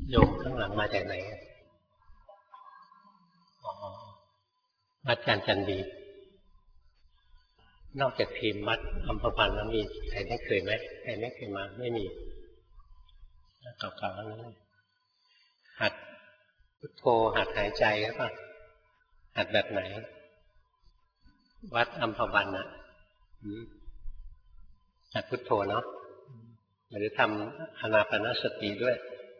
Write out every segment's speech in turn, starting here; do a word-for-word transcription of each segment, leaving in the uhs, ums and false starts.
โยมข้างหลังมาจากไหนอ๋อวัดการจันดีนอกจากทีมวัดอัมพวันแล้วมีใครได้เคยไหมใครไม่เคยมาไม่มีเก่าๆแล้วนะหัดพุทโธหัดหายใจหรือเปล่าหัดแบบไหนวัดอัมพวันน่ะหัดพุทโธเนาะหรือทำอานาปานสติด้วย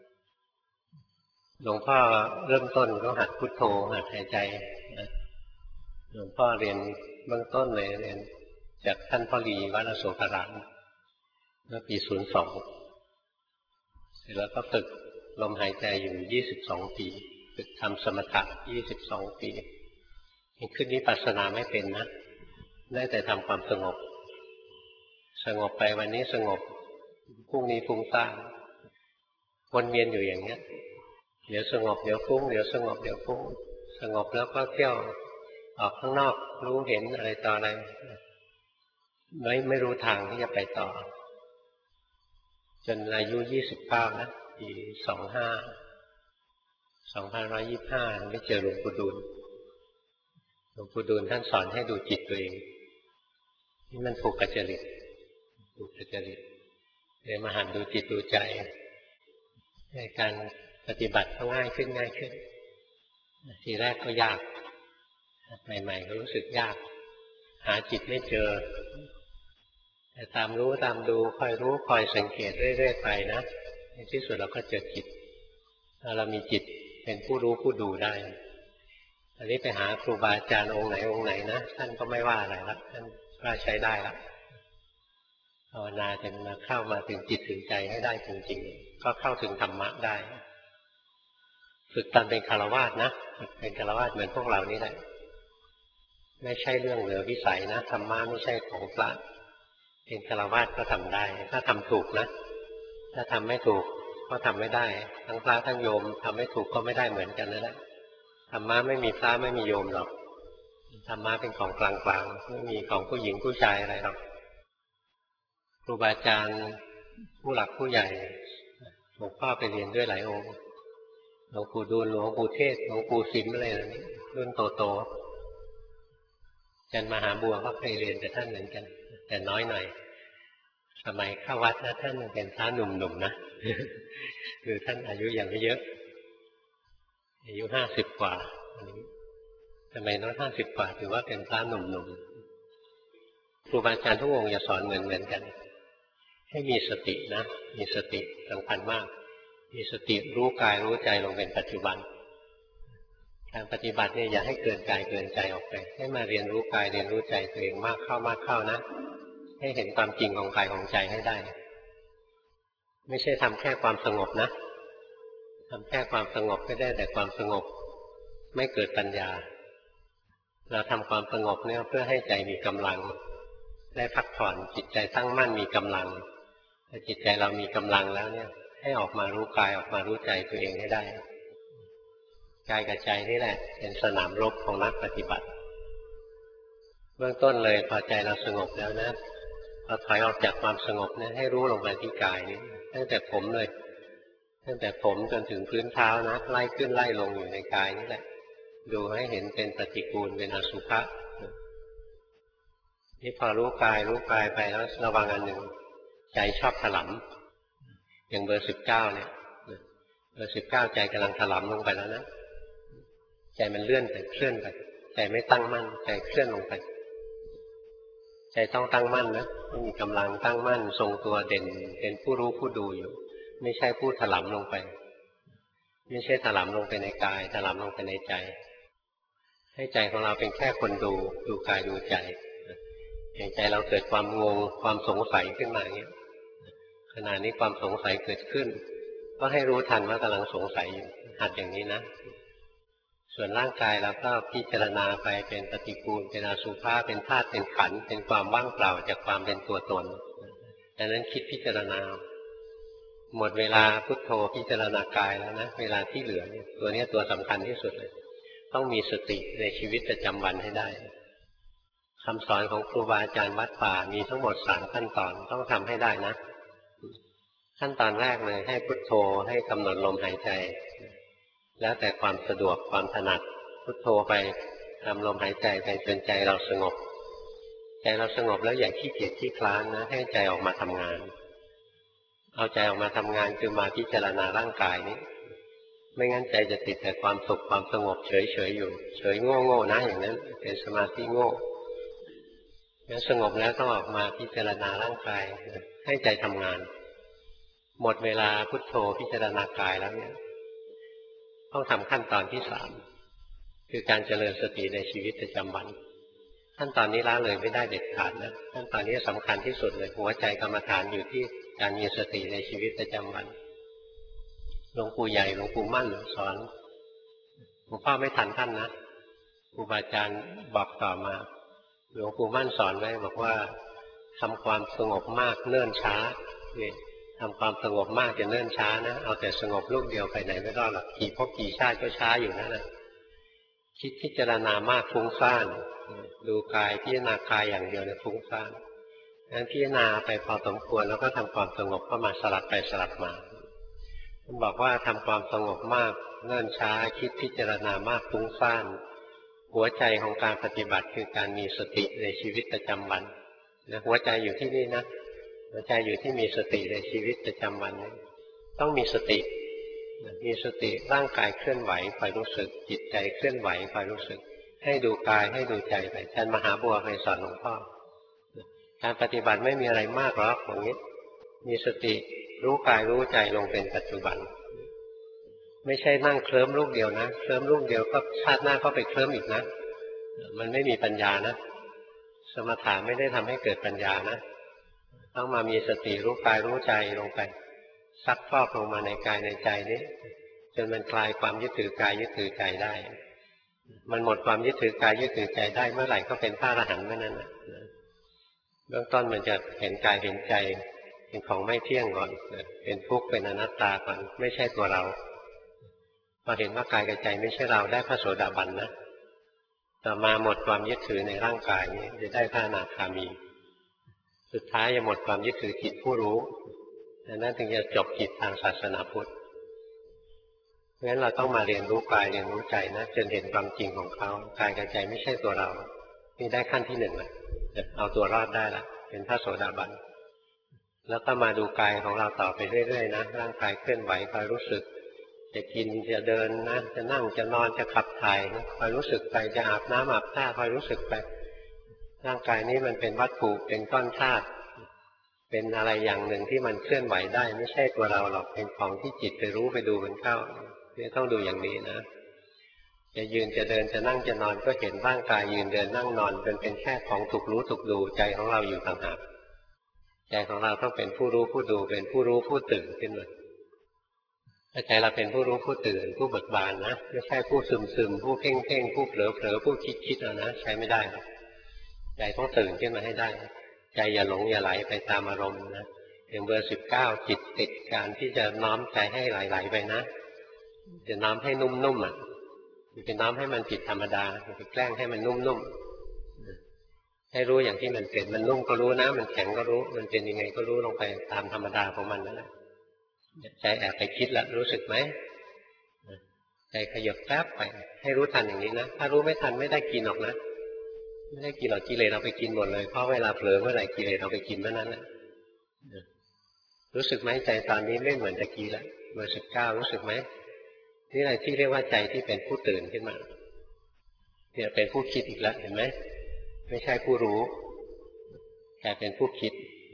หลวงพ่อเริ่มต้นก็หัดพุทโธหัดหายใจหลวงพ่อเรียนเบื้องต้นเลยเรียนจากท่านพ่อหลีวัดอโศการามเมื่อปีศูนย์สองเสร็จแล้วก็ฝึกลมหายใจอยู่ยี่สิบสองปีฝึกทำสมถะยี่สิบสองปีขึ้นวิปัสสนาไม่เป็นนะได้แต่ทำความสงบสงบไปวันนี้สงบพรุ่งนี้ฟุ้งซ่านวนเวียนอยู่อย่างเนี้ยเดี๋ยวสงบเดี๋ยวฟุ้งเดี๋ยวสงบเดี๋ยวฟุ้งสงบแล้วก็เที่ยวออกข้างนอกรู้เห็นอะไรต่ออะไรไม่ไม่รู้ทางที่จะไปต่อจนอายุยี่สิบเก้านะปีสองห้าสองพันร้อยยี่สิบห้าไม่เจอหลวงปู่ดูลหลวงปู่ดูลท่านสอนให้ดูจิตตัวเองนี่มันผูกกับจริตผูกกับจริตเลยมาหันดูจิตดูใจในการปฏิบัติก็ง่ายขึ้นง่ายขึ้นทีแรกก็ยากใหม่ๆก็รู้สึกยากหาจิตไม่เจอแต่ตามรู้ตามดูคอยรู้คอยสังเกตเรื่อยๆไปนะในที่สุดเราก็เจอจิตเรามีจิตเป็นผู้รู้ผู้ดูได้อันนี้ไปหาครูบาอาจารย์องค์ไหนองค์ไหนนะท่านก็ไม่ว่าอะไรละท่านว่าใช้ได้ละภาวนาจนมาเข้ามาถึงจิตถึงใจให้ได้จริงๆก็เข้าถึงธรรมะได้ฝึกตอนเป็นฆราวาสนะเป็นฆราวาสเหมือนพวกเรานี่แหละไม่ใช่เรื่องเหลือวิสัยนะธรรมะไม่ใช่ของพระเป็นฆราวาสก็ทำได้ถ้าทำถูกนะถ้าทำไม่ถูกก็ทำไม่ได้ทั้งพระทั้งโยมทำไม่ถูกก็ไม่ได้เหมือนกันนั่นแหละธรรมะไม่มีพระไม่มีโยมหรอกธรรมะเป็นของกลางๆไม่มีของผู้หญิงผู้ชายอะไรหรอกครูบาอาจารย์ผู้หลักผู้ใหญ่หลวงพ่อไปเรียนด้วยหลายองค์หลวงปู่ดูลหลวงปู่เทศหลวงปู่สิมอะไรแบบนี้รุ่นโตๆอาจารย์มหาบัวก็เคยเรียนแต่ท่านเหมือนกันแต่น้อยหน่อยสมัยเข้าวัดนะท่านเป็นพระหนุ่มๆนะคือท่านอายุยังไม่เยอะอายุห้าสิบกว่าสมัยนั้นห้าสิบกว่าถือว่าเป็นพระหนุ่มๆครูบาอาจารย์ทุกองค์จะสอนเหมือนๆกันให้มีสตินะมีสติสำคัญมากมีสติรู้กายรู้ใจลงเป็นปัจจุบันการปฏิบัติเนี่ยอย่าให้เกินกายเกินใจออกไปให้มาเรียนรู้กายเรียนรู้ใจตัวเองมากเข้ามากเข้านะให้เห็นความจริงของกายของใจให้ได้ไม่ใช่ทำแค่ความสงบนะทำแค่ความสงบไม่ได้แต่ความสงบไม่เกิดปัญญาเราทำความสงบเนี่ยเพื่อให้ใจมีกำลังได้พักผ่อนจิตใจตั้งมั่นมีกำลังถ้าจิตใจเรามีกำลังแล้วเนี่ยให้ออกมารู้กายออกมารู้ใจตัวเองให้ได้กายกับใจนี่แหละเป็นสนามรบของนักปฏิบัติเบื้องต้นเลยพอใจเราสงบแล้วนะเราถอยออกจากความสงบเนี่ยให้รู้ลงไปที่กายนี่ตั้งแต่ผมเลยตั้งแต่ผมจนถึงพื้นเท้านะไล่ขึ้นไล่ลงอยู่ในกายนี่แหละดูให้เห็นเป็นปฏิกูลเป็นอสุภะนี่พอรู้กายรู้กายไปแล้วระวังอันหนึ่งใจชอบถลำอย่างเบอร์สิบเก้าเนี่ยเบอร์สิบเก้าใจกำลังถลำลงไปแล้วนะใจมันเลื่อนไปเคลื่อนไปใจไม่ตั้งมั่นใจเคลื่อนลงไปใจต้องตั้งมั่นนะต้องมีกำลังตั้งมั่นทรงตัวเด่นเป็นผู้รู้ผู้ดูอยู่ไม่ใช่ผู้ถลำลงไปไม่ใช่ถลำลงไปในกายถลำลงไปในใจให้ใจของเราเป็นแค่คนดูดูกายดูใจอย่างใจเราเกิดความงงความสงสัยขึ้นมาอย่างนี้ขณะนี้ความสงสัยเกิดขึ้นก็ให้รู้ทันว่ากำลังสงสัยอยู่หัดอย่างนี้นะส่วนร่างกายเราก็พิจารณาไปเป็นปฏิกูลเป็นอสุภะเป็นธาตุเป็นขันธ์เป็นความว่างเปล่าจากความเป็นตัวตนดังนั้นคิดพิจารณาหมดเวลาพุทโธพิจารณากายแล้วนะเวลาที่เหลือเนี่ยตัวนี้ตัวสำคัญที่สุดเลยต้องมีสติในชีวิตประจำวันให้ได้คำสอนของครูบาอาจารย์วัดป่ามีทั้งหมดสามขั้นตอนต้องทำให้ได้นะขั้นตอนแรกเลยให้พุทโธให้กำหนดลมหายใจแล้วแต่ความสะดวกความถนัดพุทโธไปทำลมหายใจไปจนใจเราสงบใจเราสงบแล้วอย่าขี้เกียจขี้คลานนะให้ใจออกมาทำงานเอาใจออกมาทำงานคือมาพิจารณาร่างกายนี้ไม่งั้นใจจะติดแต่ความสุขความสงบเฉยๆอยู่เฉยโง่ๆนะอย่างนั้นเป็นสมาธิโง่งั้นสงบแล้วต้องออกมาพิจารณาร่างกายให้ใจทำงานหมดเวลาพุทโธพิจารณากายแล้วเนี่ยต้องทำขั้นตอนที่สามคือการเจริญสติในชีวิตประจำวันขั้นตอนนี้ละเลยไม่ได้เด็ดขาดนะขั้นตอนนี้สำคัญที่สุดเลยหัวใจกรรมฐานอยู่ที่การมีสติในชีวิตประจำวันหลวงปู่ใหญ่หลวงปู่มั่นสอนหลวงพ่อไม่ทันท่านนะครูบาอาจารย์บอกต่อมาหลวงปู่มั่นสอนไว้บอกว่าทำความสงบมากเนิ่นช้านี่ทำความสงบมากจะเนิ่นช้านะเอาแต่สงบลูกเดียวไปไหนไม่รอดหรอกกี่ภพกี่ชาติก็ช้าอยู่นั่นแหละคิดพิจารณามากฟุ้งซ่านดูกายพิจารณากายอย่างเดียวเนี่ยฟุ้งซ่านงั้นพิจารณาไปพอสมควรแล้วก็ทำความสงบเข้ามาสลับไปสลับมาท่านบอกว่าทำความสงบมากเนิ่นช้าคิดพิจารณามากฟุ้งซ่านหัวใจของการปฏิบัติคือการมีสติในชีวิตประจำวันนะหัวใจอยู่ที่นี่นะหัวใจอยู่ที่มีสติในชีวิตประจำวันต้องมีสติมีสติร่างกายเคลื่อนไหวคอยรู้สึกจิตใจเคลื่อนไหวคอยรู้สึกให้ดูกายให้ดูใจไปอาจารย์มหาบัวเคยสอนหลวงพ่อการปฏิบัติไม่มีอะไรมากหรอกอย่างนี้มีสติรู้กายรู้ใจลงเป็นปัจจุบันไม่ใช่นั่งเคลิ้มลูกเดียวนะเคลิ้มลูกเดียวก็ชาติหน้าก็ไปเคลิ้มอีกนะมันไม่มีปัญญานะสมถะไม่ได้ทำให้เกิดปัญญานะต้องมามีสติรู้กายรู้ใจลงไปซักฟอกลงมาในกายในใจนี้จนมันคลายความยึดถือกายยึดถือใจได้มันหมดความยึดถือกายยึดถือใจได้เมื่อไหร่ก็เป็นพระอรหันต์เมื่อนั้นนะเบื้องต้นมันจะเห็นกายเห็นใจเป็นของไม่เที่ยงก่อนเป็นทุกข์เป็นอนัตตาก่อนไม่ใช่ตัวเราพอเห็นว่ากายกับใจไม่ใช่เราได้พระโสดาบันนะต่อมาหมดความยึดถือในร่างกายนี้จะได้พระอนาคามีสุดท้ายจะหมดความยึดถือจิตผู้รู้ดังนั้นถึงจะจบกิจทางศาสนาพุทธเพราะฉะนั้นเราต้องมาเรียนรู้กายเรียนรู้ใจนะจนเห็นความจริงของเขากายกับใจไม่ใช่ตัวเรานี่ได้ขั้นที่หนึ่งแล้วเอาตัวรอดได้ละเป็นพระโสดาบันแล้วก็มาดูกายของเราต่อไปเรื่อยๆนะร่างกายเคลื่อนไหวคอยรู้สึกจะกินจะเดินนะจะนั่งจะนอนจะขับถ่ายคอยรู้สึกไปจะอาบน้ำอาบท่าคอยรู้สึกไปร่างกายนี้มันเป็นวัตถุเป็นก้อนธาตุเป็นอะไรอย่างหนึ่งที่มันเคลื่อนไหวได้ไม่ใช่ตัวเราหรอกเป็นของที่จิตไปรู้ไปดูมันเข้าเนี่ยต้องดูอย่างนี้นะจะยืนจะเดินจะนั่งจะนอนก็เห็นร่างกายยืนเดินนั่งนอนเป็นเป็นแค่ของถูกรู้ถูกดูใจของเราอยู่ต่างหากใจของเราต้องเป็นผู้รู้ผู้ดูเป็นผู้รู้ผู้ตื่นขึ้นมาถ้าใจเราเป็นผู้รู้ผู้ตื่นผู้เบิกบานนะไม่ใช่ผู้ซึมซึมผู้เพ่งเพ่งผู้เผลอเผลอผู้คิดคิดเอานะใช้ไม่ได้หรอกใจต้องตื่นขึ้นมาให้ได้ใจอย่าหลงอย่าไหลไปตามอารมณ์นะอย่างเบอร์สิบเก้าจิตติดการที่จะน้อมใจให้ไหลๆไปนะจะน้อมให้นุ่มๆอ่ะจะน้อมให้มันผิดธรรมดาจะแกล้งให้มันนุ่มๆให้รู้อย่างที่มันเป็นมันนุ่มก็รู้นะมันแข็งก็รู้มันเป็นยังไงก็รู้ลงไปตามธรรมดาของมันนั่นแหละใจแอบไปคิดแล้วรู้สึกไหมใจขยับแป๊บไปให้รู้ทันอย่างนี้นะถ้ารู้ไม่ทันไม่ได้กินหรอกนะไม่ได้กินหรอกกิเลสเราไปกินหมดเลยเพราะเวลาเผลอเมื่อไหร่กิเลสเราไปกินเมื่อนั้นแหละรู้สึกไหมใจตอนนี้ไม่เหมือนตะกี้แล้วเบอร์สิบเก้ารู้สึกไหมนี่อะไรที่เรียกว่าใจที่เป็นผู้ตื่นขึ้นมาเนี่ยเป็นผู้คิดอีกแล้วเห็นไหมไม่ใช่ผู้รู้แต่เป็นผู้คิด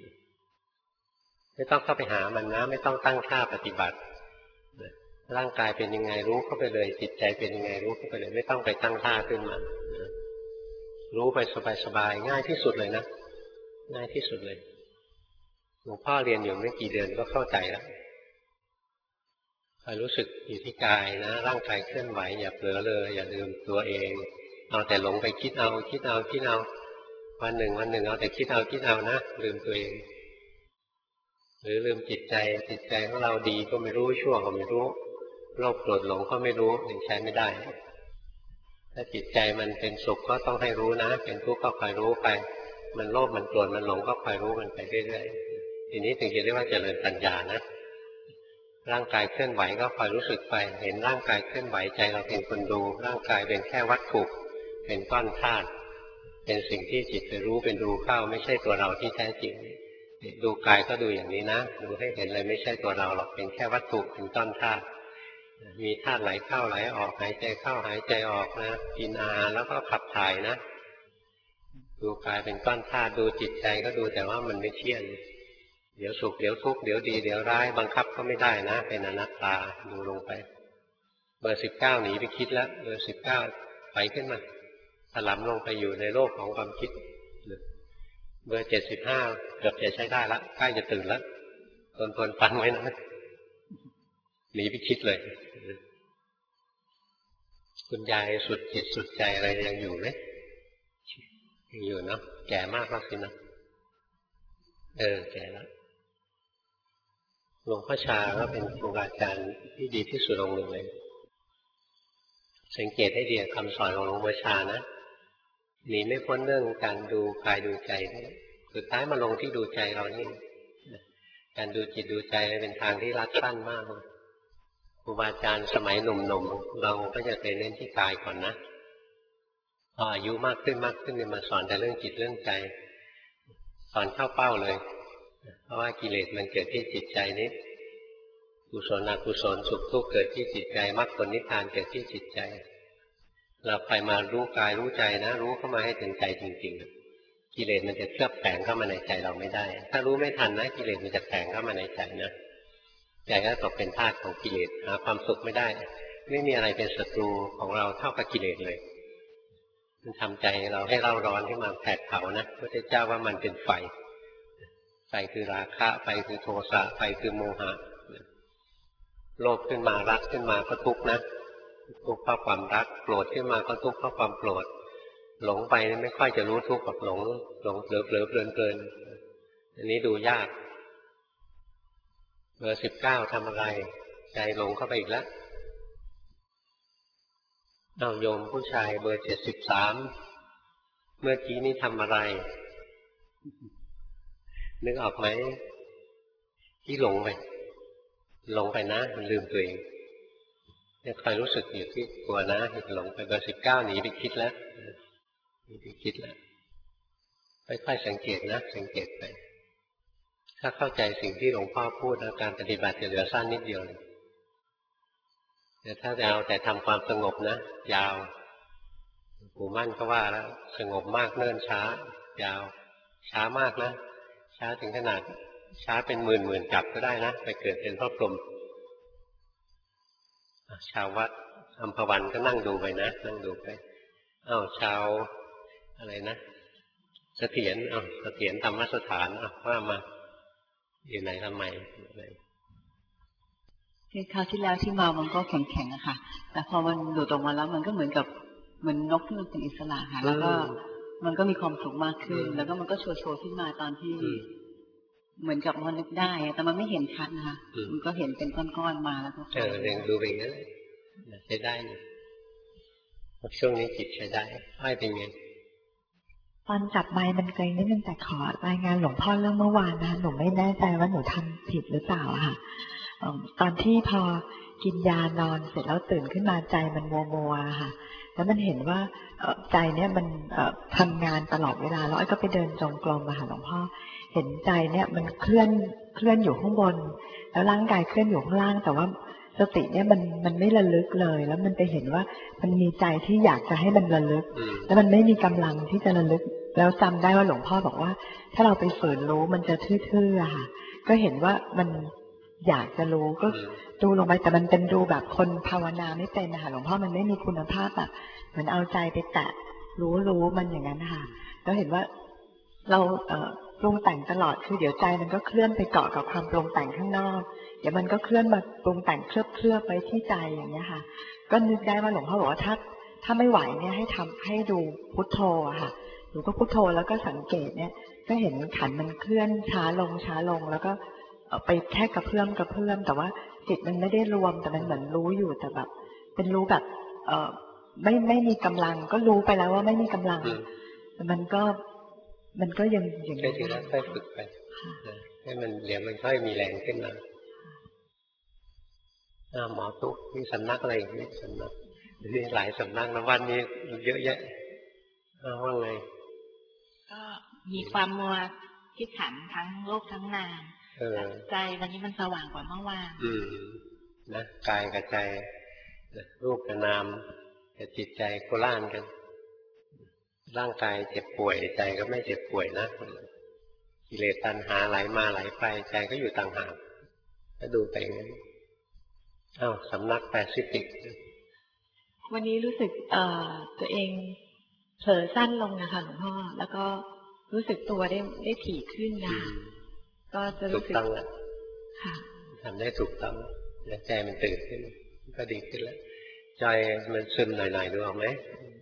ไม่ต้องเข้าไปหามันนะไม่ต้องตั้งท่าปฏิบัติร่างกายเป็นยังไงรู้เข้าไปเลยจิตใจเป็นยังไงรู้เข้าไปเลยไม่ต้องไปตั้งท่าขึ้นมารู้ไปสบายๆง่ายที่สุดเลยนะง่ายที่สุดเลยหลวงพ่อเรียนอยู่ไม่กี่เดือนก็เข้าใจแล้วคอยรู้สึกอยู่ที่กายนะร่างกายเคลื่อนไหวอย่าเผลอเลยอย่าลืมตัวเองเอาแต่หลงไปคิดเอาคิดเอาคิดเอาวันหนึ่งวันหนึ่งเอาแต่คิดเอาคิดเอานะลืมตัวเองหรือลืมจิตใจจิตใจของเราดีก็ไม่รู้ชั่วก็ไม่รู้โลภโกรธหลงก็ไม่รู้ยังใช้ไม่ได้ถ้าจิตใจมันเป็นสุขก็ต้องให้รู้นะเป็นทุกข์ก็คอยรู้ไปมันโลภมันโกรธมันหลงก็คอยรู้มันไปเรื่อยๆทีนี้ถึงจะเรียกว่าเจริญปัญญานะร่างกายเคลื่อนไหวก็คอยรู้สึกไปเห็นร่างกายเคลื่อนไหวใจเราเป็นคนดูร่างกายเป็นแค่วัตถุเป็นก้อนธาตุเป็นสิ่งที่จิตไปรู้เป็นรู้เข้าไม่ใช่ตัวเราที่แท้จริงดูกายก็ดูอย่างนี้นะดูให้เห็นเลยไม่ใช่ตัวเราหรอกเป็นแค่วัตถุเป็นก้อนธาตุมีธาตุไหลเข้าไหลออกหายใจเข้าหายใจออกนะกินอาหารแล้วก็ขับถ่ายนะดูกายเป็นก้อนธาตุดูจิตใจก็ดูแต่ว่ามันไม่เที่ยงเดี๋ยวสุขเดี๋ยวทุกข์เดี๋ยวดีเดี๋ยวร้ายบังคับก็ไม่ได้นะเป็นอนัตตาดูลงไปเบอร์สิบเก้าหนีไปคิดแล้วเบอร์สิบเก้าไปขึ้นมาถลำลงไปอยู่ในโลกของความคิดเบอร์เจ็ดสิบห้าเกือบจะใช้ได้ละใกล้จะตื่นแล้วทนทนฟังไว้นะหนีไปคิดเลยคุณยายสุดจิตสุดใจอะไรยังอยู่ไหมยังอยู่เนาะแก่มากแล้วสินะเออแก่แล้วหลวงพ่อชาก็เป็นครูบาอาจารย์ที่ดีที่สุดองค์หนึ่งเลยสังเกตให้ดีคำสอนของหลวงพ่อชานะหนีไม่พ้นเรื่องการดูกายดูใจสุดท้ายมาลงที่ดูใจเรานี่การดูจิตดูใจเป็นทางที่รัดสั้นมากครูบาอาจารย์สมัยหนุ่มๆเราก็จะไปเน้นที่กายก่อนนะพออายุมากขึ้นมากขึ้นเนี่ยมาสอนแต่เรื่องจิตเรื่องใจสอนเข้าเป้าเลยเพราะว่ากิเลสมันเกิดที่จิตใจนี้กุศลอกุศลสุขทุกข์เกิดที่จิตใจมรรคผลนิพพานเกิดที่จิตใจเราไปมารู้กายรู้ใจนะรู้เข้ามาให้ถึงใจจริงๆกิเลสมันจะเคลือบแฝงเข้ามาในใจเราไม่ได้ถ้ารู้ไม่ทันนะกิเลสมันจะแฝงเข้ามาในใจนะใจก็ตกเป็นทาสของกิเลสหาความสุขไม่ได้ไม่มีอะไรเป็นศัตรูของเราเท่ากับกิเลสเลยมันทำใจเราให้เร่าร้อนขึ้นมาแผดเผานะพระพุทธเจ้าว่ามันเป็นไฟไฟคือราคะไฟคือโทสะไฟคือโมหะโลภขึ้นมารักขึ้นมาก็ทุกข์นะทุกข์เพราะความรักโกรธขึ้นมาก็ทุกข์เพราะความโกรธหลงไปไม่ค่อยจะรู้ทุกข์กับหลงหลงเผลอเผลอเพลินเพลินอันนี้ดูยากเบอร์สิบเก้าทำอะไรใจหลงเข้าไปอีกแล้วเอาโยมผู้ชายเบอร์เจ็ดสิบสามเมื่อกี้นี้ทำอะไรนึกออกไหมที่หลงไปหลงไปนะมันลืมตัวเองเนี่ยคอยรู้สึกอยู่ที่ตัวนะเห็นหลงไปเบอร์สิบเก้าหนีไปคิดแล้วหนีไปคิดแล้วค่อยๆสังเกตนะสังเกตไปถ้าเข้าใจสิ่งที่หลวงพ่อพูดแล้วการปฏิบัติจะเหลือสั้นนิดเดียวเลยแต่ถ้าจะเอาแต่ทำความสงบนะยาวปู่มั่นก็ว่าแล้วสงบมากเนิ่นช้ายาวช้ามากนะช้าถึงขนาดช้าเป็นหมื่นหมื่นกับก็ได้นะไปเกิดเป็นพระพรหมชาววัดอัมพวันก็นั่งดูไปนะนั่งดูไปอ้าวชาวอะไรนะเสถียรอ้าวเสถียรธรรมสถานอ้าวว่ามาอยู่ไหนทำไมคือคราวที่แล้วที่มามันก็แข็งๆอะค่ะแต่พอมันหลุดออกมาแล้วมันก็เหมือนกับเหมือนนกที่มันเป็นอิสระค่ะแล้วก็มันก็มีความสุขมากขึ้นแล้วก็มันก็โชว์โชว์ขึ้นมาตอนที่เหมือนกับมันนึกได้แต่มันไม่เห็นชัดนะคะมันก็เห็นเป็นก้อนๆมาแล้วก็เออเรียนดูไปงั้นใช้ได้อยู่ช่วงนี้จิตใช้ได้ให้เป็นไงตอนจับไม้มันเกรงนิดนึงแต่ขอรายงานหลวงพ่อเรื่องเมื่อวานนะหนูไม่แน่ใจว่าหนูทำผิดหรือเปล่าค่ะตอนที่พอกินยานอนเสร็จแล้วตื่นขึ้นมาใจมันมัวมัวค่ะแล้วมันเห็นว่าใจเนี่ยมันทำงานตลอดเวลาแล้วไอ้ก็ไปเดินจงกรมมาหาหลวงพ่อเห็นใจเนี่ยมันเคลื่อนเคลื่อนอยู่ข้างบนแล้วร่างกายเคลื่อนอยู่ข้างล่างแต่ว่าสติเนี่ยมันมันไม่ระลึกเลยแล้วมันไปเห็นว่ามันมีใจที่อยากจะให้มันระลึกแล้วมันไม่มีกำลังที่จะระลึกแล้วจำได้ว่าหลวงพ่อบอกว่าถ้าเราไปฝืนรู้มันจะทื่อๆค่ะก็เห็นว่ามันอยากจะรู้ก็ดูลงไปแต่มันเป็นดูแบบคนภาวนาไม่เป็นนะคะหลวงพ่อมันไม่มีคุณภาพแบบเหมือนเอาใจไปแตะรู้รู้มันอย่างนั้นนะคะแล้วเห็นว่าเราเอ่อปรุงแต่งตลอดคือเดี๋ยวใจมันก็เคลื่อนไปเกาะกับความปรุงแต่งข้างนอกเดี๋ยวมันก็เคลื่อนมาปรุงแต่งเคลือบเคลือบไปที่ใจอย่างเงี้ยค่ะก็นึกได้ว่าหลวงพ่อบอกว่าถ้าถ้าไม่ไหวเนี่ยให้ทำให้ดูพุทโธอะค่ะหนูก็พุทโธแล้วก็สังเกตเนี่ยก็เห็นขันมันเคลื่อนช้าลงช้าลงแล้วก็ไปแค่กระเพื่อมกระเพื่อมแต่ว่าจิตมันไม่ได้รวมแต่มันเหมือนรู้อยู่แต่แบบเป็นรู้แบบเอ่อไม่ไม่มีกำลังก็รู้ไปแล้วว่าไม่มีกำลังแต่มันก็มันก็ยังอย่างนี้ค่อยๆฝึกไปให้มันเดี๋ยวมันค่อยมีแรงขึ้นมาหมอตุ๊กมีสำนักอะไรอีกนี่สำนักนี่หลายสำนักนะวันนี้เยอะแยะว่าไงก็มีความมัวคิดขันทั้งโลกทั้งนามใจวันนี้มันสว่างกว่าเมื่อวานอืมนะกายกับใจรูปกับนามกับจิตใจโคล่านกันร่างกายเจ็บป่วยใจก็ไม่เจ็บป่วยนะกิเลสตัณหาไหลมาไหลไปใจก็อยู่ต่างหากก็ดูไปงั้นอ้าวสำนักแปซิฟิกวันนี้รู้สึกเอ่อตัวเองเผลอสั้นลงนะคะหลวงพ่อแล้วก็รู้สึกตัวได้ได้ถี่ขึ้นนะก็จะรู้สึกค่ะทำได้ถูกต้องแล้วใจมันตื่นขึ้นก็ดีขึ้นแล้วใจมันซึมหน่อยๆดูออกไหม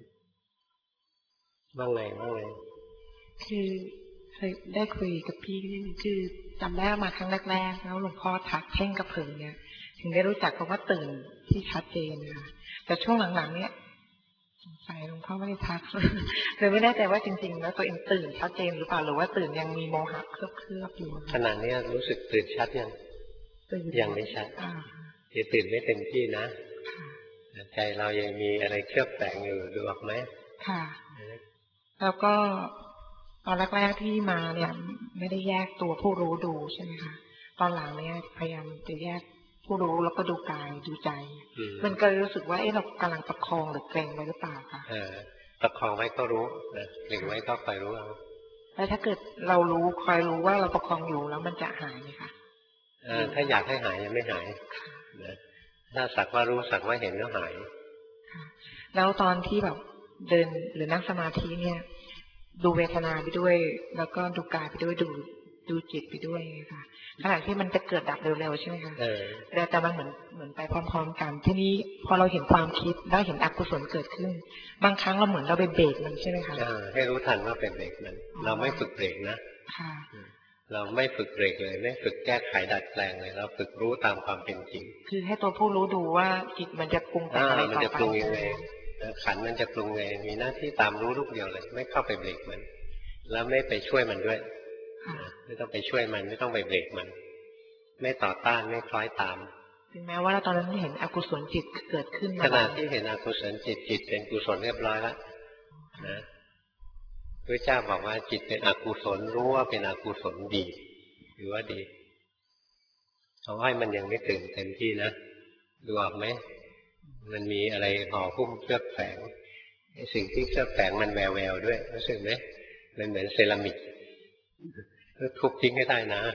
ว่าไงว่าไงคือเคยได้คุยกับพี่คือจำได้มาครั้งแรกๆแล้วหลวงพ่อทักเพ่งกระเพิงเนี่ยถึงได้รู้จักคำว่าตื่นที่ชัดเจนนะคะแต่ช่วงหลังๆเนี่ยสงสัยหลวงพ่อไม่ได้ทักเลยไม่แน่ใจว่าจริงๆแล้วตัวเองตื่นชัดเจนหรือเปล่าหรือว่าตื่นยังมีโมหะเคลือบๆอยู่ขณะนี้รู้สึกตื่นชัดยังยังไม่ชัดยังตื่นไม่เต็มที่นะใจเรายังมีอะไรเคลือบแฝงอยู่ดูออกไหมค่ะแล้วก็ตอนแรกๆที่มาเนี่ยไม่ได้แยกตัวผู้รู้ดูใช่ไหมคะตอนหลังเนี่ยพยายามจะแยกผู้รู้แล้วก็ดูกายดูใจมันก็รู้สึกว่าเอ๊ะเรากำลังประคองหรือเกรงไว้หรือเปล่าคะเออประคองไว้ก็รู้นะเกรงไว้ก็คอยรู้เอาแล้วถ้าเกิดเรารู้คอยรู้ว่าเราประคองอยู่แล้วมันจะหายไหมคะเออถ้าอยากให้หายยังไม่หายนะถ้าสักว่ารู้สักว่าเห็นแล้วหายแล้วตอนที่แบบเดินหรือนั่งสมาธิเนี่ยดูเวทนาไปด้วยแล้วก็ดูกายไปด้วยดูดูจิตไปด้วยค่ะขณะที่มันจะเกิดดับเร็วๆใช่ไหมคะแต่แต่มันเหมือนเหมือนไปพร้อมๆกันทีนี้พอเราเห็นความคิดแล้วเห็นอกุศลเกิดขึ้นบางครั้งเราเหมือนเราไปเบรกมันใช่ไหมคะให้รู้ทันว่าเป็นเบรกมันเราไม่ฝึกเบรกนะเราไม่ฝึกเบรกเลยไม่ฝึกแก้ไขดัดแปลงเลยเราฝึกรู้ตามความเป็นจริงคือให้ตัวผู้รู้ดูว่าจิตมันจะปรุงแต่งอะไรต่อไปมันจะปรุงยังไงขันมันจะปรุงไงมีหน้าที่ตามรู้ลูกเดียวเลยไม่เข้าไปเบรกมันแล้วไม่ไปช่วยมันด้วยไม่ต้องไปช่วยมันไม่ต้องไปเบรกมันไม่ต่อต้านไม่คล้อยตามถึงแม้ว่าตอนนั้นเห็นอกุศลจิตเกิดขึ้นขณะที่เห็นอกุศลจิตจิตเป็นกุศลเรียบร้อยแล้วนะพระเจ้าบอกว่าจิตเป็นอกุศลรู้ว่าเป็นอกุศลดีหรือว่าดีเอาให้มันยังไม่ตื่นเต็มที่นะดูออกไหมมันมีอะไรห่อหุ้มเคลือบแฝงสิ่งที่เคลือบแฝงมันแววแววด้วยรู้สึกไหมมันเหมือนเซรามิกทุบทิ้งให้ได้นะ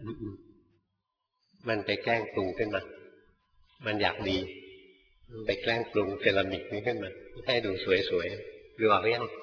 มันไปแกล้งปรุงขึ้นมามันอยากดีไปแกล้งปรุงเซรามิกนี้ขึ้นมาให้ดูสวยๆดูออกหรือยัง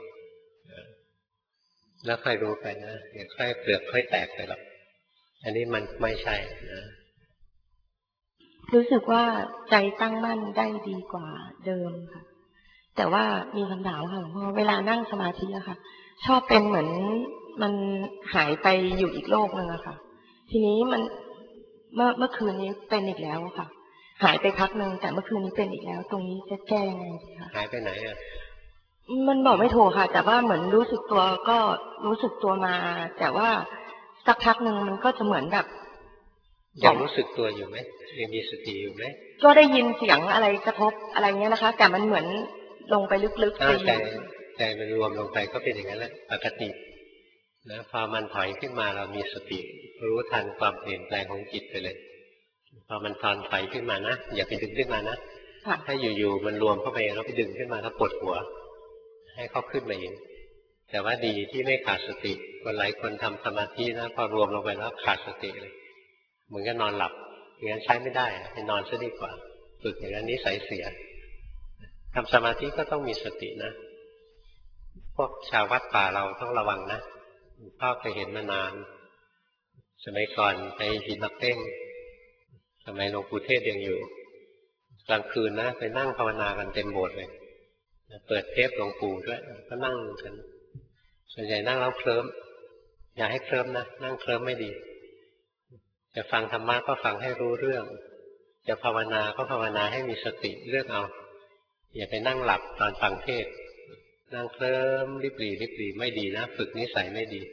แล้วค่อยรู้ไปนะอย่าค่อยเปลือกค่อยแตกไปหรอกอันนี้มันไม่ใช่นะรู้สึกว่าใจตั้งมั่นได้ดีกว่าเดิมค่ะแต่ว่ามีคำถามค่ะหลวงพ่อเวลานั่งสมาธิอะค่ะชอบเป็นเหมือนมันหายไปอยู่อีกโลกนึงอะค่ะทีนี้มันเมื่อเมื่อคืนนี้เป็นอีกแล้วค่ะหายไปพักนึงแต่เมื่อคืนนี้เป็นอีกแล้วตรงนี้จะแก้ยังไงดีคะหายไปไหนอะมันบอกไม่ถูกค่ะแต่ว่าเหมือนรู้สึกตัวก็รู้สึกตัวมาแต่ว่าสักพักนึงมันก็จะเหมือนแบบยังรู้สึกตัวอยู่ไหมยังมีสติอยู่ไหมก็ได้ยินเสียงอะไรกระทบอะไรเงี้ยนะคะแต่มันเหมือนลงไปลึกๆใจใจมันรวมลงไปก็เป็นอย่างนั้นแหละปกตินะพอมันถอยขึ้นมาเรามีสติรู้ทันความเปลี่ยนแปลงของจิตไปเลยพอมันตอนถอยขึ้นมานะอย่าไปดึงขึ้นมานะถ้าอยู่ๆมันรวมเข้าไปแล้วไปดึงขึ้นมาแล้วปวดหัวให้เขาขึ้นมาเองแต่ว่าดีที่ไม่ขาดสติคนหลายคนทำสมาธินะพอรวมลงไปแล้วขาดสติเลยเหมือนกับนอนหลับอย่างนั้นใช้ไม่ได้ไปนอนซะดีกว่าฝึกอย่างนั้นนิสัยเสียทำสมาธิก็ต้องมีสตินะพวกชาววัดป่าเราต้องระวังนะพ่อเคยเห็นมานานสมัยก่อนไปหินนักเต้งสมัยหลวงปู่เทศยังอยู่กลางคืนนะไปนั่งภาวนากันเต็มโบสถ์เลยเปิดเทปหลวงปู่ด้วยก็นั่งกันส่วนใหญ่นั่งแล้วเคลิ้มอย่าให้เคลิ้มนะนั่งเคลิ้มไม่ดีจะฟังธรรมะก็ฟังให้รู้เรื่องจะภาวนาก็ภาวนาให้มีสติเลือกเอาอย่าไปนั่งหลับตอนฟังเทศนั่งเคลิ้มริบหรี่ริบหรี่ไม่ดีนะฝึกนิสัยไม่ดี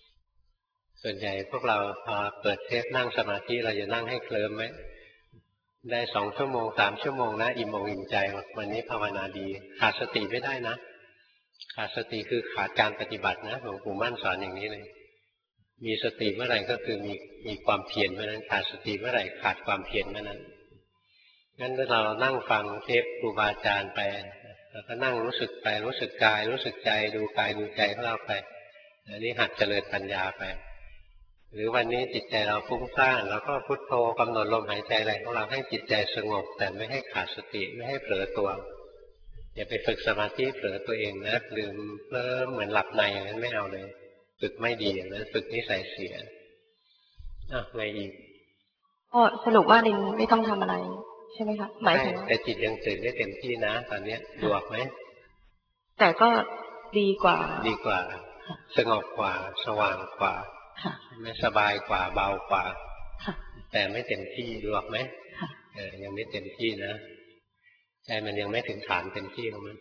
ส่วนใหญ่พวกเราพอเปิดเทปนั่งสมาธิเราจะนั่งให้เคลิ้มไหมได้สองชั่วโมงสามชั่วโมงนะอิ่มอกอิ่มใจวันนี้ภาวนาดีขาดสติไม่ได้นะขาดสติคือขาดการปฏิบัตินะหลวงปู่มั่นสอนอย่างนี้เลยมีสติเมื่อไหร่ก็คือมีมีความเพียรเมื่อนั้นขาดสติเมื่อไหร่ขาดความเพียรเมื่อนั้นงั้นถ้าเรานั่งฟังเทปครูบาอาจารย์ไปแล้วก็นั่งรู้สึกไปรู้สึกกายรู้สึกใจดูกายดูใจของเราไปอันนี้หัดเจริญปัญญาไปหรือวันนี้จิตใจเราฟุ้งซ่านเราก็พุทโธกำหนดลมหายใจอะไรของเราให้จิตใจสงบแต่ไม่ให้ขาดสติไม่ให้เผลอตัวอย่าไปฝึกสมาธิเผลอตัวเองนะลืมเพิ่มเหมือนหลับในอย่างนั้นไม่เอาเลยฝึกไม่ดีอย่างนั้นฝึกนิสัยเสียอ่ะไงอีกก็สรุปว่าลินไม่ต้องทำอะไรใช่ไหมคะหมายถึงแต่จิตยังตื่นได้เต็มที่นะตอนนี้ดูออกไหมแต่ก็ดีกว่าดีกว่าสงบกว่าสว่างกว่าไม่สบายกว่าเบากว่าแต่ไม่เต็มที่ดูออกไหมเออยังไม่เต็มที่นะใจมันยังไม่ถึงฐานเต็มที่ของมัน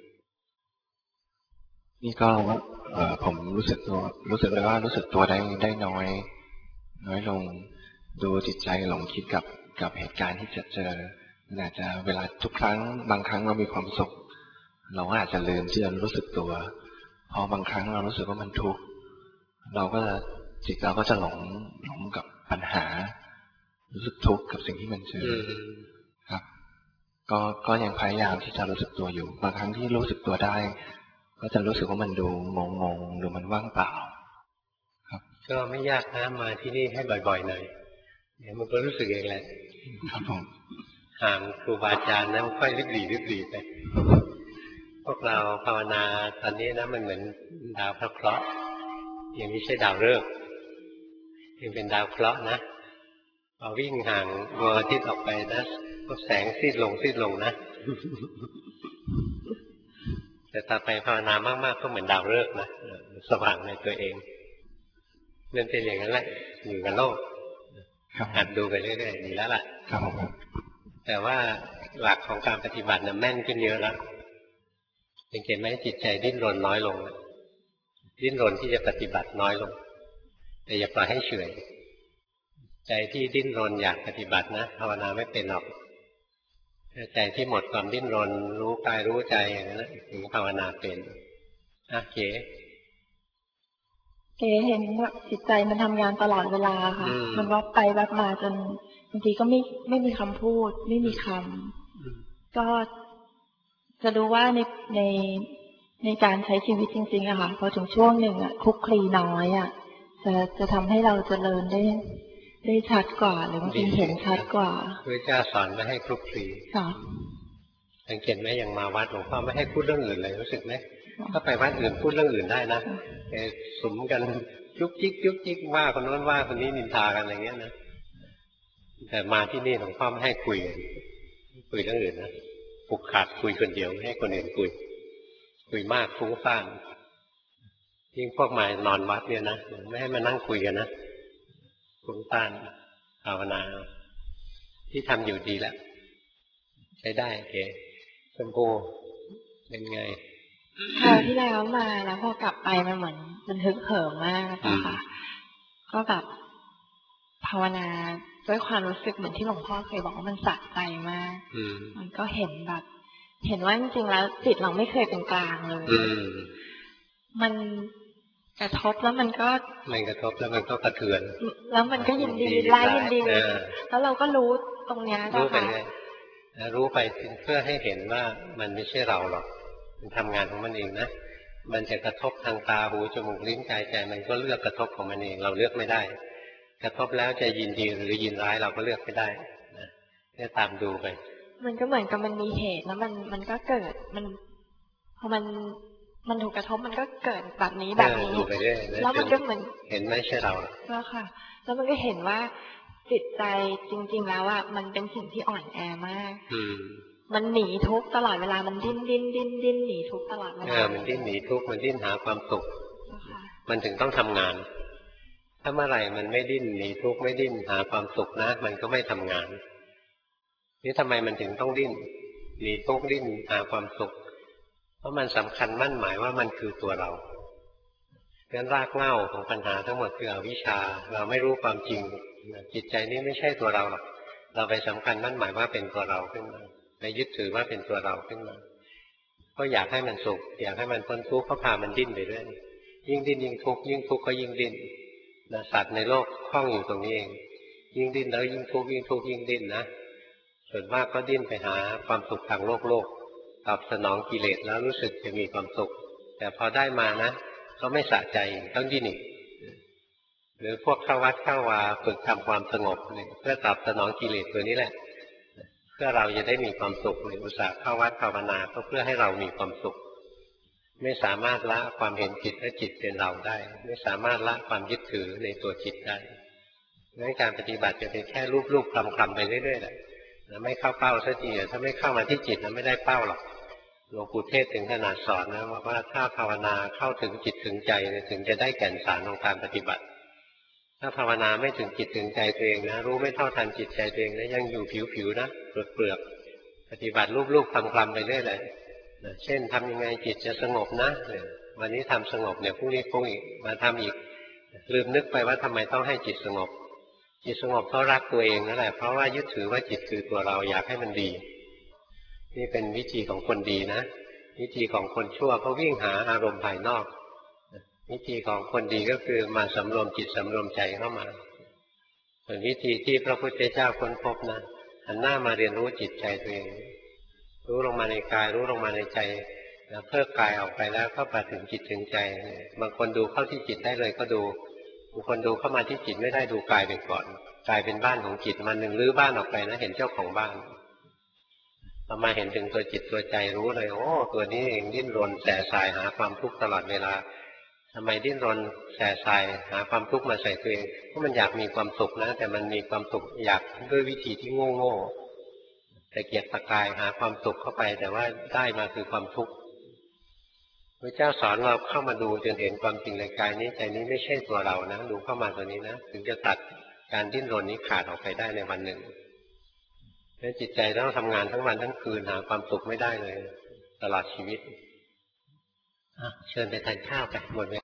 นี่ก็เออผมรู้สึกตัวรู้สึกเลยว่ารู้สึกตัวได้ได้น้อยน้อยลงดูจิตใจหลงคิดกับกับเหตุการณ์ที่จะเจออาจจะเวลาทุกครั้งบางครั้งเรามีความสุขเราอาจจะลืมที่จะรู้สึกตัวพอบางครั้งเรารู้สึกว่ามันทุกข์เราก็จะจิตเราก็จะหลงหลงกับปัญหารู้สึกทุกข์กับสิ่งที่มันเจอครับก็ก็ยังพยายามที่จะรู้สึกตัวอยู่บางครั้งที่รู้สึกตัวได้ก็จะรู้สึกว่ามันดูงงงดูมันว่างเปล่าครับก็ไม่ยากนะมาที่นี่ให้บ่อยๆหน่อยเดี๋ยวมันก็รู้สึกเองแหละครับผมห่างครูบาอาจารย์นะมันค่อยริบหรี่ริบหรี่ไปพวกเราภาวนาตอนนี้นะมันเหมือนดาวพระเคราะห์ยังไม่ใช่ดาวฤกษ์ยังเป็นดาวเคราะห์นะพอวิ่งห่างดวงอาทิตย์ออกไปนะก็แสงซีดลงซีดลงนะแต่ต่อไปภาวนามากๆก็เหมือนดาวฤกษ์นะสว่างในตัวเองนั่นเป็นอย่างนั้นแหละอยู่กับโลกหัดดูไปเรื่อยๆดีแล้วล่ะแต่ว่าหลักของการปฏิบัติน่ะแม่นขึ้นเยอะแล้วสังเกตไหมจิตใจดิ้นรนน้อยลงดิ้นรนที่จะปฏิบัติน้อยลงแต่อย่าปล่อยให้เฉยใจที่ดิ้นรนอยากปฏิบัตินะภาวนาไม่เป็นหรอกใจที่หมดความดิ้นรนรู้กายรู้ใจอย่างนั้นถึงภาวนาเป็นอ่ะเก๋เก๋เห็นว่าจิตใจมันทำงานตลอดเวลาค่ะมันวับไปวับมาจนบางทีก็ไม่ไม่มีคำพูดไม่มีคำก็จะรู้ว่าในในในการใช้ชีวิตจริงๆอะค่ะพอถึงช่วงหนึ่งอะคลุกคลีน้อยอะจะจะทำให้เราเจริญได้ได้ชัดกว่าหรือบางทีเห็นชัดกว่าพระเจ้าสอนไม่ให้คลุกคลีค่ะสังเกตไหมอย่างมาวัดหลวงพ่อไม่ให้พูดเรื่องอื่นเลยรู้สึกไหมถ้าไปวัดอื่นพูดเรื่องอื่นได้นะแต่สมกันยุกยิกยุกยิกว่าคนโน้นว่าคนนี้นินทากันอะไรเงี้ยนะแต่มาที่นี่หลวงพ่อไม่ให้คุยคุยเรื่องอื่นนะผูกขาดคุยคนเดียวไม่ให้คนอื่นคุยคุยมากฟุ้งซ่านยิ่งพวกมานอนวัดเนี่ยนะไม่ให้มานั่งคุยกันนะฟุ้งซ่านภาวนาที่ทำอยู่ดีแล้วใช้ได้โอเคชมพูเป็นไงคราวที่แล้วมาแล้วพอกลับไปมันเหมือนมันฮึกเหิมมากนะคะก็แบบภาวนาด้วยความรู้สึกเหมือนที่หลวงพ่อเคยบอกว่ามันสะใจมากมันก็เห็นแบบเห็นว่าจริงๆแล้วจิตเราไม่เคยเป็นกลางเลยมันกระทบแล้วมันก็มันกระทบแล้วมันก็กระเทือนแล้วมันก็ยินดีไล่ยินดีแล้วเราก็รู้ตรงนี้รู้ไปเลยรู้ไปเพื่อให้เห็นว่ามันไม่ใช่เราหรอกมันทำงานของมันเองนะมันจะกระทบทางตาหูจมูกลิ้นกายใจมันก็เลือกกระทบของมันเองเราเลือกไม่ได้กระทบแล้วจะยินดีหรือยินร้ายเราก็เลือกไม่ได้นะแค่ตามดูไปมันก็เหมือนกับมันมีเหตุแล้วมันมันก็เกิดมันพอมันมันถูกกระทบมันก็เกิดแบบนี้แบบนี้แล้วมันก็เหมือนเห็นไม่ใช่เราแล้วค่ะแล้วมันก็เห็นว่าจิตใจจริงๆแล้วอ่ะมันเป็นสิ่งที่อ่อนแอมากมันหนีทุกข์ตลอดเวลามันดิ้นดิ้นดิ้นดิ้นหนีทุกข์ตลอดเวลาเออมันดิ้นหนีทุกข์มันดิ้นหาความสุขมันถึงต้องทำงานถ้าเมื่อไหร่มันไม่ดิ้นหนีทุกข์ไม่ดิ้นหาความสุขนะมันก็ไม่ทำงานนี่ทำไมมันถึงต้องดิ้นหนีทุกข์ดิ้นหาความสุขเพราะมันสำคัญมั่นหมายว่ามันคือตัวเราเพราะฉะนั้นรากเหง้าของปัญหาทั้งหมดคืออวิชชาเราไม่รู้ความจริงจิตใจนี้ไม่ใช่ตัวเราหรอกเราไปสำคัญมั่นหมายว่าเป็นตัวเราขึ้นมาไปยึดถือว่าเป็นตัวเราขึ้นมาก็อยากให้มันสุขอยากให้มันพ้นทุกข์ก็พามันดิ้นไปเรื่อยยิ่งดิ้นยิ่งทุกข์ยิ่งทุกข์ก็ยิ่งดิ้นนะสัตว์ในโลกคล้องอยู่ตรงนี้เองยิ่งดิ้นแล้วยิ่งทุกข์ยิ่งทุกข์ยิ่งดิ้นนะส่วนมากก็ดิ้นไปหาความสุขทางโลกโลกตอบสนองกิเลสแล้วรู้สึกจะมีความสุขแต่พอได้มานะก็ไม่สะใจต้องดิ้นอีกหรือพวกเข้าวัดเข้าวาฝึกทำความสงบเพื่อตอบสนองกิเลสตัวนี้แหละเพื่อเราจะได้มีความสุขอุตส่าห์เข้าวัดภาวนาก็เพื่อให้เรามีความสุขไม่สามารถละความเห็นจิตและจิตเป็นเราได้ไม่สามารถละความยึดถือในตัวจิตได้งั้นการปฏิบัติจะเป็นแค่รูปๆคลำๆไปเรื่อยๆแหละไม่เข้าเป้าสักทีถ้าไม่เข้ามาที่จิตนะไม่ได้เป้าหรอกหลวงปู่เทศถึงขนาดสอนนะว่าถ้าภาวนาเข้าถึงจิตถึงใจถึงจะได้แก่นสารของการปฏิบัติถ้าภาวนาไม่ถึงจิตถึงใจตัวเองนะรู้ไม่เท่าทันจิตใจตัวเองนะยังอยู่ผิวๆนะเปลือกๆปฏิบัติรูปๆคลำๆไปเรื่อยเลยเช่นทำยังไงจิตจะสงบนะวันนี้ทำสงบเนี่ยพรุ่งนี้คงอีกมาทำอีกลืมนึกไปว่าทำไมต้องให้จิตสงบจิตสงบเพราะรักตัวเองนั่นแหละเพราะว่ายึดถือว่าจิตคือตัวเราอยากให้มันดีนี่เป็นวิธีของคนดีนะวิธีของคนชั่วเขาวิ่งหาอารมณ์ภายนอกวิธีของคนดีก็คือมาสำรวมจิตสำรวมใจเข้ามาส่วนวิธีที่พระพุทธเจ้าค้นพบนะหันหน้ามาเรียนรู้จิตใจตัวเองรู้ลงมาในกายรู้ลงมาในใจแล้วเพิกกายออกไปแล้วเข้าไปถึงจิตถึงใจบางคนดูเข้าที่จิตได้เลยก็ดูบางคนดูเข้ามาที่จิตไม่ได้ดูกายไปก่อนกายเป็นบ้านของจิตมันหนึ่งรื้อบ้านออกไปนะเห็นเจ้าของบ้านพอมาเห็นถึงตัวจิตตัวใจรู้เลยโอ้ตัวนี้เองดิ้นรนแสสายหาความทุกข์ตลอดเวลาทำไมดิ้นรนแสสายหาความทุกข์มาใส่ตัวเองเพราะมันอยากมีความสุขนะแต่มันมีความสุขอยากด้วยวิธีที่โง่โง่แต่เกียจตะกายหาความสุขเข้าไปแต่ว่าได้มาคือความทุกข์พระเจ้าสอนเราเข้ามาดูจนเห็นความจริงในกายนี้ใจนี้ไม่ใช่ตัวเรานะดูเข้ามาตัวนี้นะถึงจะตัดการดิ้นรนนี้ขาดออกไปได้ในวันหนึ่งแล้วจิตใจต้องทำงานทั้งวันทั้งคืนหาความสุขไม่ได้เลยตลอดชีวิตเชิญไปทานข้าวไปหมดเวลา